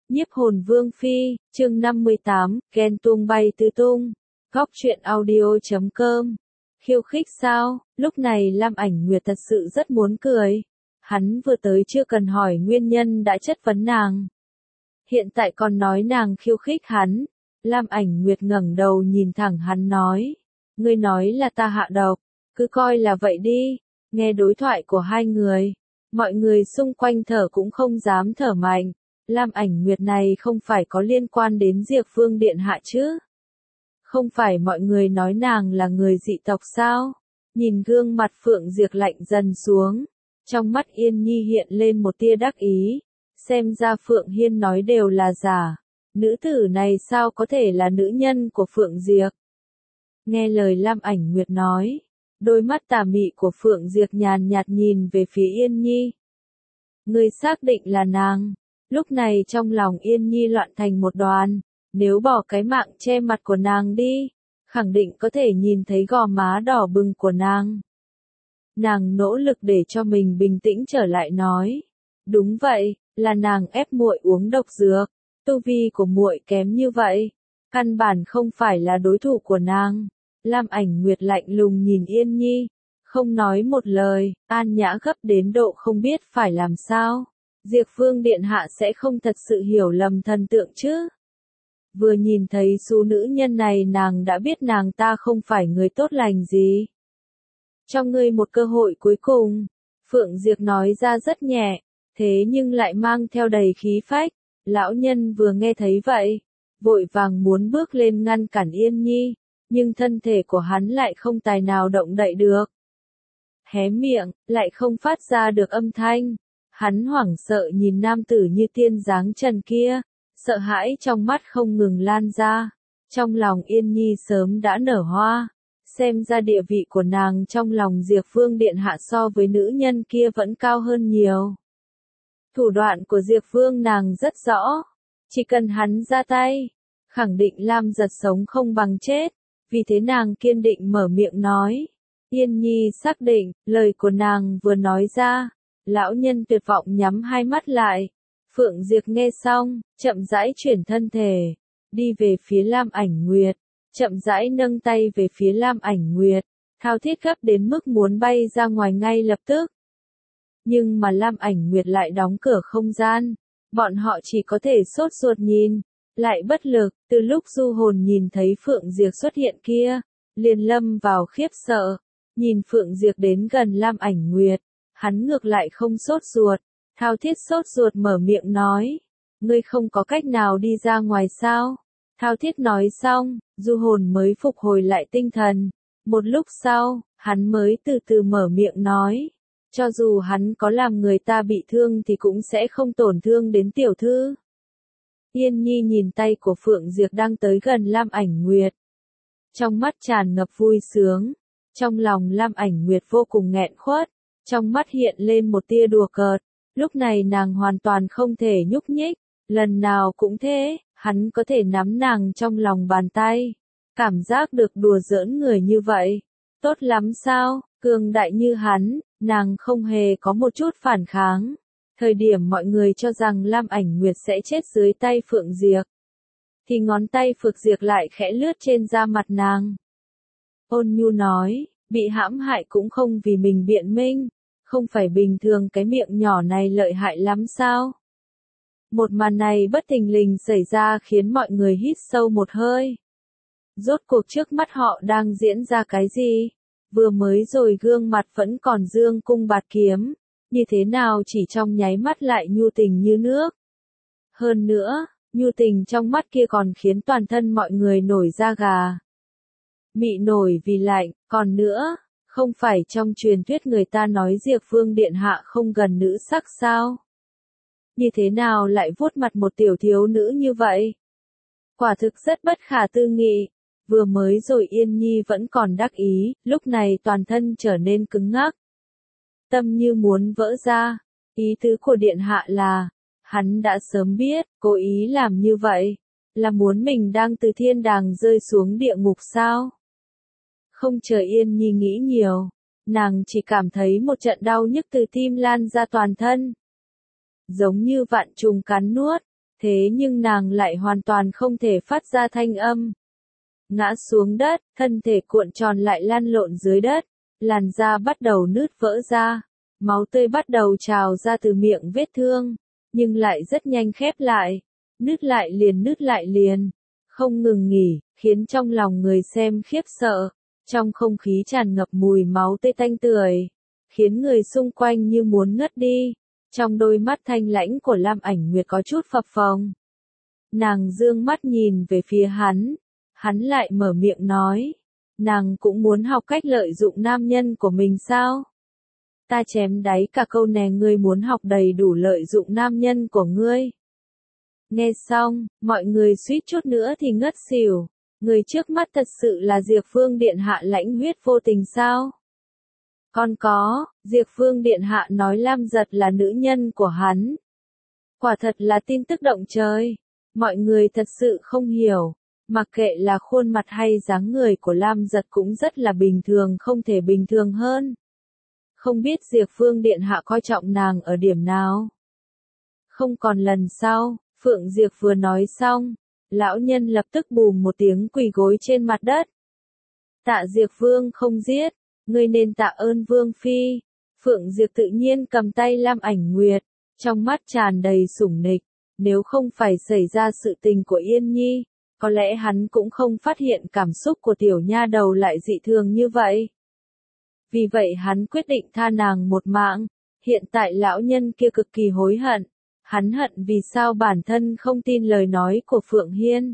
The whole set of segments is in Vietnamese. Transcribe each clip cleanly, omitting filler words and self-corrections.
Nhiếp hồn vương phi, chương 58, ghen tuông bay tứ tung. Góc truyện audio.com. Khiêu khích sao? Lúc này Lam Ảnh Nguyệt thật sự rất muốn cười. Hắn vừa tới chưa cần hỏi nguyên nhân đã chất vấn nàng. Hiện tại còn nói nàng khiêu khích hắn. Lam Ảnh Nguyệt ngẩng đầu nhìn thẳng hắn nói. Ngươi nói là ta hạ độc, cứ coi là vậy đi. Nghe đối thoại của hai người, mọi người xung quanh thở cũng không dám thở mạnh. Lam Ảnh Nguyệt này không phải có liên quan đến Diệp Vương Điện Hạ chứ? Không phải mọi người nói nàng là người dị tộc sao? Nhìn gương mặt Phượng Diệp lạnh dần xuống, trong mắt Yên Nhi hiện lên một tia đắc ý, xem ra Phượng Hiên nói đều là giả, nữ tử này sao có thể là nữ nhân của Phượng Diệp? Nghe lời Lam Ảnh Nguyệt nói, đôi mắt tà mị của Phượng Diệp nhàn nhạt nhìn về phía Yên Nhi. Ngươi xác định là nàng? Lúc này trong lòng Yên Nhi loạn thành một đoàn, nếu bỏ cái mạng che mặt của nàng đi, khẳng định có thể nhìn thấy gò má đỏ bừng của nàng. Nàng nỗ lực để cho mình bình tĩnh trở lại nói, đúng vậy, là nàng ép muội uống độc dược, tu vi của muội kém như vậy, căn bản không phải là đối thủ của nàng. Lam Ảnh Nguyệt lạnh lùng nhìn Yên Nhi, không nói một lời, an nhã gấp đến độ không biết phải làm sao. Diệp Vương Điện Hạ sẽ không thật sự hiểu lầm thần tượng chứ. Vừa nhìn thấy số nữ nhân này nàng đã biết nàng ta không phải người tốt lành gì. Cho ngươi một cơ hội cuối cùng, Phượng Diệp nói ra rất nhẹ, thế nhưng lại mang theo đầy khí phách. Lão nhân vừa nghe thấy vậy, vội vàng muốn bước lên ngăn cản Yên Nhi, nhưng thân thể của hắn lại không tài nào động đậy được. Hé miệng, lại không phát ra được âm thanh. Hắn hoảng sợ nhìn nam tử như tiên dáng trần kia, sợ hãi trong mắt không ngừng lan ra. Trong lòng Yên Nhi sớm đã nở hoa, xem ra địa vị của nàng trong lòng Diệp Vương Điện Hạ so với nữ nhân kia vẫn cao hơn nhiều. Thủ đoạn của Diệp Vương nàng rất rõ, chỉ cần hắn ra tay, khẳng định Lam Giật sống không bằng chết, vì thế nàng kiên định mở miệng nói. Yên Nhi xác định, lời của nàng vừa nói ra. Lão nhân tuyệt vọng nhắm hai mắt lại. Phượng Diệp nghe xong, chậm rãi chuyển thân thể, đi về phía Lam Ảnh Nguyệt, chậm rãi nâng tay về phía Lam Ảnh Nguyệt, thao thiết gấp đến mức muốn bay ra ngoài ngay lập tức. Nhưng mà Lam Ảnh Nguyệt lại đóng cửa không gian, bọn họ chỉ có thể sốt ruột nhìn, lại bất lực. Từ lúc Du Hồn nhìn thấy Phượng Diệp xuất hiện kia, liền lâm vào khiếp sợ, nhìn Phượng Diệp đến gần Lam Ảnh Nguyệt. Hắn ngược lại không sốt ruột, thao thiết sốt ruột mở miệng nói, ngươi không có cách nào đi ra ngoài sao? Thao thiết nói xong, Du Hồn mới phục hồi lại tinh thần, một lúc sau, hắn mới từ từ mở miệng nói, cho dù hắn có làm người ta bị thương thì cũng sẽ không tổn thương đến tiểu thư. Yên Nhi nhìn tay của Phượng Diệp đang tới gần Lam Ảnh Nguyệt, trong mắt tràn ngập vui sướng, trong lòng Lam Ảnh Nguyệt vô cùng nghẹn khuất. Trong mắt hiện lên một tia đùa cợt, lúc này nàng hoàn toàn không thể nhúc nhích, lần nào cũng thế, hắn có thể nắm nàng trong lòng bàn tay, cảm giác được đùa giỡn người như vậy, tốt lắm sao, cường đại như hắn, nàng không hề có một chút phản kháng. Thời điểm mọi người cho rằng Lam Ảnh Nguyệt sẽ chết dưới tay Phượng Diệp, thì ngón tay Phượng Diệp lại khẽ lướt trên da mặt nàng. Ôn nhu nói, bị hãm hại cũng không vì mình biện minh, không phải bình thường cái miệng nhỏ này lợi hại lắm sao? Một màn này bất thình lình xảy ra khiến mọi người hít sâu một hơi. Rốt cuộc trước mắt họ đang diễn ra cái gì? Vừa mới rồi gương mặt vẫn còn dương cung bạt kiếm, như thế nào chỉ trong nháy mắt lại nhu tình như nước. Hơn nữa, nhu tình trong mắt kia còn khiến toàn thân mọi người nổi da gà. Mị nổi vì lạnh, còn nữa, không phải trong truyền thuyết người ta nói Diệp Vương Điện Hạ không gần nữ sắc sao? Như thế nào lại vuốt mặt một tiểu thiếu nữ như vậy? Quả thực rất bất khả tư nghị. Vừa mới rồi Yên Nhi vẫn còn đắc ý, lúc này toàn thân trở nên cứng ngắc. Tâm như muốn vỡ ra. Ý tứ của Điện Hạ là, hắn đã sớm biết, cố ý làm như vậy, là muốn mình đang từ thiên đàng rơi xuống địa ngục sao? Không chờ Yên Nhi nghĩ nhiều, nàng chỉ cảm thấy một trận đau nhức từ tim lan ra toàn thân. Giống như vạn trùng cắn nuốt, Thế nhưng nàng lại hoàn toàn không thể phát ra thanh âm. Ngã xuống đất, thân thể cuộn tròn lại lăn lộn dưới đất, làn da bắt đầu nứt vỡ ra, máu tươi bắt đầu trào ra từ miệng vết thương, nhưng lại rất nhanh khép lại, nứt lại liền, không ngừng nghỉ, khiến trong lòng người xem khiếp sợ. Trong không khí tràn ngập mùi máu tươi tanh tưởi, khiến người xung quanh như muốn ngất đi. Trong đôi mắt thanh lãnh của Lam Ảnh Nguyệt có chút phập phồng. Nàng dương mắt nhìn về phía hắn lại mở miệng nói, nàng cũng muốn học cách lợi dụng nam nhân của mình sao? Ta chém đáy cả câu nè, ngươi muốn học đầy đủ lợi dụng nam nhân của ngươi. Nghe xong, mọi người suýt chút nữa thì ngất xỉu. Người trước mắt thật sự là Diệp Vương Điện Hạ lãnh huyết vô tình sao? Còn có, Diệp Vương Điện Hạ nói Lam Giật là nữ nhân của hắn. Quả thật là tin tức động trời. Mọi người thật sự không hiểu. Mặc kệ là khuôn mặt hay dáng người của Lam Giật cũng rất là bình thường, không thể bình thường hơn. Không biết Diệp Vương Điện Hạ coi trọng nàng ở điểm nào? Không còn lần sau, Phượng Diệp vừa nói xong, lão nhân lập tức bùm một tiếng quỳ gối trên mặt đất. Tạ Diệp Vương không giết, ngươi nên tạ ơn Vương Phi. Phượng Diệp tự nhiên cầm tay Lam Ảnh Nguyệt, trong mắt tràn đầy sủng nịch. Nếu không phải xảy ra sự tình của Yên Nhi, có lẽ hắn cũng không phát hiện cảm xúc của tiểu nha đầu lại dị thường như vậy. Vì vậy hắn quyết định tha nàng một mạng. Hiện tại lão nhân kia cực kỳ hối hận. Hắn hận vì sao bản thân không tin lời nói của Phượng Hiên.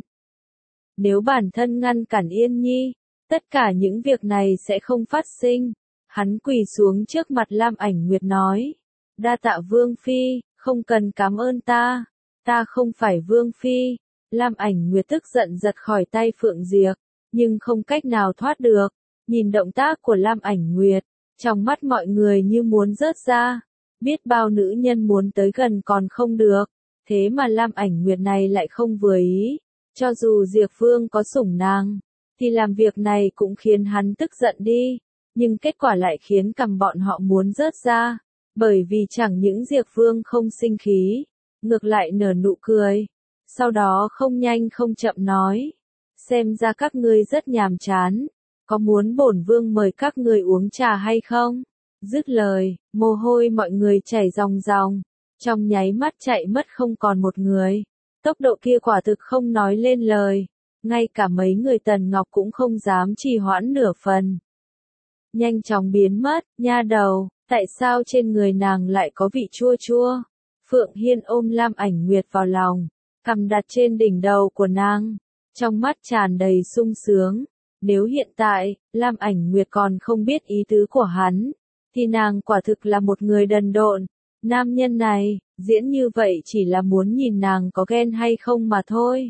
Nếu bản thân ngăn cản Yên Nhi, tất cả những việc này sẽ không phát sinh. Hắn quỳ xuống trước mặt Lam Ảnh Nguyệt nói. Đa tạ Vương Phi, không cần cảm ơn ta. Ta không phải Vương Phi. Lam Ảnh Nguyệt tức giận giật khỏi tay Phượng Diệp, nhưng không cách nào thoát được. Nhìn động tác của Lam Ảnh Nguyệt, trong mắt mọi người như muốn rớt ra. Biết bao nữ nhân muốn tới gần còn không được, thế mà Lam Ảnh Nguyệt này lại không vừa ý. Cho dù Diệp Vương có sủng nàng, thì làm việc này cũng khiến hắn tức giận đi, nhưng kết quả lại khiến cằm bọn họ muốn rớt ra, bởi vì chẳng những Diệp Vương không sinh khí, ngược lại nở nụ cười, sau đó không nhanh không chậm nói, xem ra các ngươi rất nhàm chán, có muốn bổn vương mời các ngươi uống trà hay không? Dứt lời, mồ hôi mọi người chảy ròng ròng, trong nháy mắt chạy mất không còn một người. Tốc độ kia quả thực không nói lên lời, ngay cả mấy người Tần Ngọc cũng không dám trì hoãn nửa phần. Nhanh chóng biến mất, nha đầu, tại sao trên người nàng lại có vị chua chua? Phượng Hiên ôm Lam Ảnh Nguyệt vào lòng, cằm đặt trên đỉnh đầu của nàng, trong mắt tràn đầy sung sướng. Nếu hiện tại, Lam Ảnh Nguyệt còn không biết ý tứ của hắn, thì nàng quả thực là một người đần độn. Nam nhân này, diễn như vậy chỉ là muốn nhìn nàng có ghen hay không mà thôi.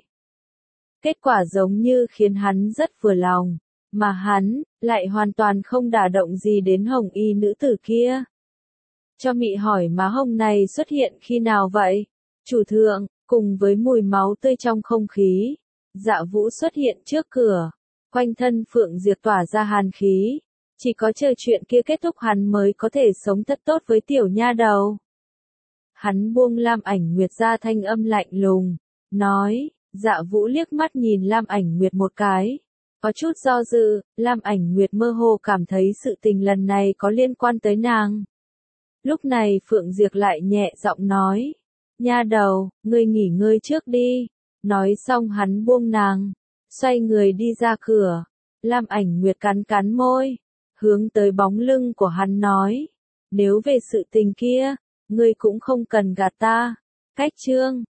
Kết quả giống như khiến hắn rất vừa lòng, mà hắn, lại hoàn toàn không đả động gì đến hồng y nữ tử kia. Cho mị hỏi má hồng này xuất hiện khi nào vậy? Chủ thượng, cùng với mùi máu tươi trong không khí, Dạ Vũ xuất hiện trước cửa, quanh thân Phượng Diệp tỏa ra hàn khí. Chỉ có chờ chuyện kia kết thúc hắn mới có thể sống thật tốt với tiểu nha đầu. Hắn buông Lam Ảnh Nguyệt ra, thanh âm lạnh lùng, nói, Dạ Vũ liếc mắt nhìn Lam Ảnh Nguyệt một cái. Có chút do dự, Lam Ảnh Nguyệt mơ hồ cảm thấy sự tình lần này có liên quan tới nàng. Lúc này Phượng Diệp lại nhẹ giọng nói, nha đầu, ngươi nghỉ ngơi trước đi. Nói xong hắn buông nàng, xoay người đi ra cửa. Lam Ảnh Nguyệt cắn cắn môi, hướng tới bóng lưng của hắn nói, nếu về sự tình kia, ngươi cũng không cần gạt ta. Cách chương